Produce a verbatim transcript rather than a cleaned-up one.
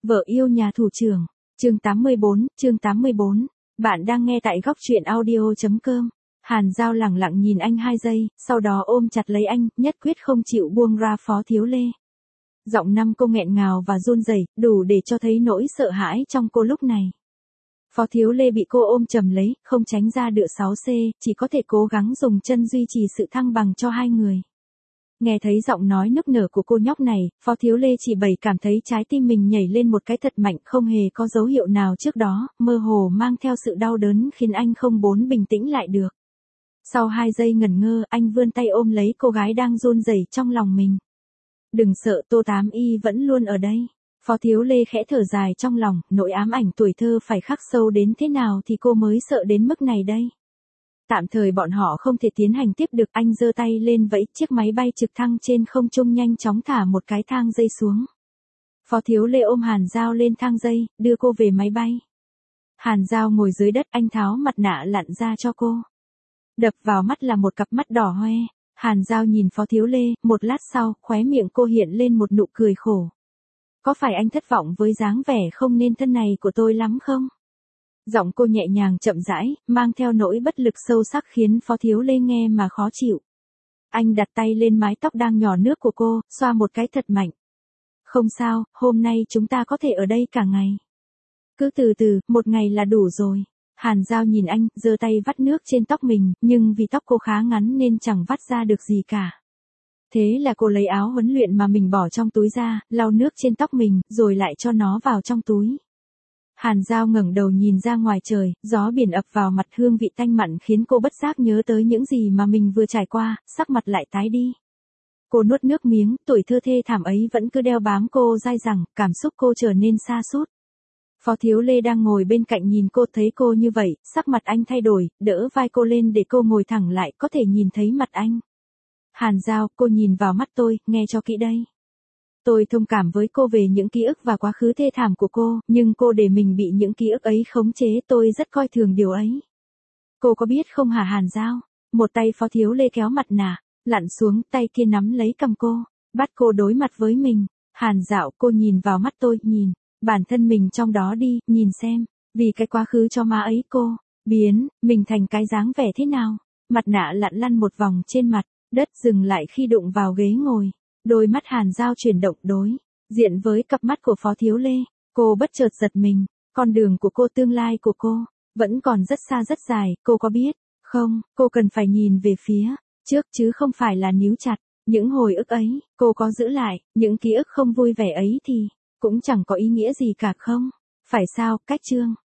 Vợ yêu nhà thủ trưởng. Chương tám mươi bốn, chương tám mươi bốn. Bạn đang nghe tại góc truyện audio.com. Hàn Giao lẳng lặng nhìn anh hai giây, sau đó ôm chặt lấy anh, nhất quyết không chịu buông ra Phó Thiếu Lê. Giọng năm cô nghẹn ngào và run rẩy, đủ để cho thấy nỗi sợ hãi trong cô lúc này. Phó Thiếu Lê bị cô ôm chầm lấy, không tránh ra được sáu C, chỉ có thể cố gắng dùng chân duy trì sự thăng bằng cho hai người. Nghe thấy giọng nói nức nở của cô nhóc này, Phó Thiếu Lê chỉ bày cảm thấy trái tim mình nhảy lên một cái thật mạnh, không hề có dấu hiệu nào trước đó, mơ hồ mang theo sự đau đớn khiến anh không bốn bình tĩnh lại được. Sau hai giây ngẩn ngơ, anh vươn tay ôm lấy cô gái đang run rẩy trong lòng mình. Đừng sợ, Tô Tám Y vẫn luôn ở đây. Phó Thiếu Lê khẽ thở dài trong lòng, nỗi ám ảnh tuổi thơ phải khắc sâu đến thế nào thì cô mới sợ đến mức này đây. Tạm thời bọn họ không thể tiến hành tiếp được, anh giơ tay lên vẫy, chiếc máy bay trực thăng trên không trung nhanh chóng thả một cái thang dây xuống. Phó Thiếu Lê ôm Hàn Giao lên thang dây, đưa cô về máy bay. Hàn Giao ngồi dưới đất, anh tháo mặt nạ lặn ra cho cô. Đập vào mắt là một cặp mắt đỏ hoe. Hàn Giao nhìn Phó Thiếu Lê, một lát sau, khóe miệng cô hiện lên một nụ cười khổ. Có phải anh thất vọng với dáng vẻ không nên thân này của tôi lắm không? Giọng cô nhẹ nhàng chậm rãi, mang theo nỗi bất lực sâu sắc khiến Phó Thiếu Lê nghe mà khó chịu. Anh đặt tay lên mái tóc đang nhỏ nước của cô, xoa một cái thật mạnh. Không sao, hôm nay chúng ta có thể ở đây cả ngày. Cứ từ từ, một ngày là đủ rồi. Hàn Giao nhìn anh, giơ tay vắt nước trên tóc mình, nhưng vì tóc cô khá ngắn nên chẳng vắt ra được gì cả. Thế là cô lấy áo huấn luyện mà mình bỏ trong túi ra, lau nước trên tóc mình, rồi lại cho nó vào trong túi. Hàn Giao ngẩng đầu nhìn ra ngoài trời, gió biển ập vào mặt, hương vị tanh mặn khiến cô bất giác nhớ tới những gì mà mình vừa trải qua, sắc mặt lại tái đi. Cô nuốt nước miếng, tuổi thơ thê thảm ấy vẫn cứ đeo bám cô dai dẳng, cảm xúc cô trở nên sa sút. Phó Thiếu Lê đang ngồi bên cạnh nhìn cô, thấy cô như vậy, sắc mặt anh thay đổi, đỡ vai cô lên để cô ngồi thẳng lại, có thể nhìn thấy mặt anh. Hàn Giao, cô nhìn vào mắt tôi, nghe cho kỹ đây. Tôi thông cảm với cô về những ký ức và quá khứ thê thảm của cô, nhưng cô để mình bị những ký ức ấy khống chế, tôi rất coi thường điều ấy. Cô có biết không hả Hàn Giao? Một tay Phó Thiếu Lê kéo mặt nạ, lặn xuống, tay kia nắm lấy cằm cô, bắt cô đối mặt với mình. Hàn Dạo, cô nhìn vào mắt tôi, nhìn bản thân mình trong đó đi, nhìn xem, vì cái quá khứ cho má ấy cô, biến, mình thành cái dáng vẻ thế nào. Mặt nạ lặn lăn một vòng trên mặt, đất dừng lại khi đụng vào ghế ngồi. Đôi mắt Hàn Giao chuyển động đối diện với cặp mắt của Phó Thiếu Lê, cô bất chợt giật mình, con đường của cô, tương lai của cô, vẫn còn rất xa rất dài, cô có biết, không, cô cần phải nhìn về phía trước chứ không phải là níu chặt, những hồi ức ấy, cô có giữ lại, những ký ức không vui vẻ ấy thì, cũng chẳng có ý nghĩa gì cả không, phải sao, cách chương.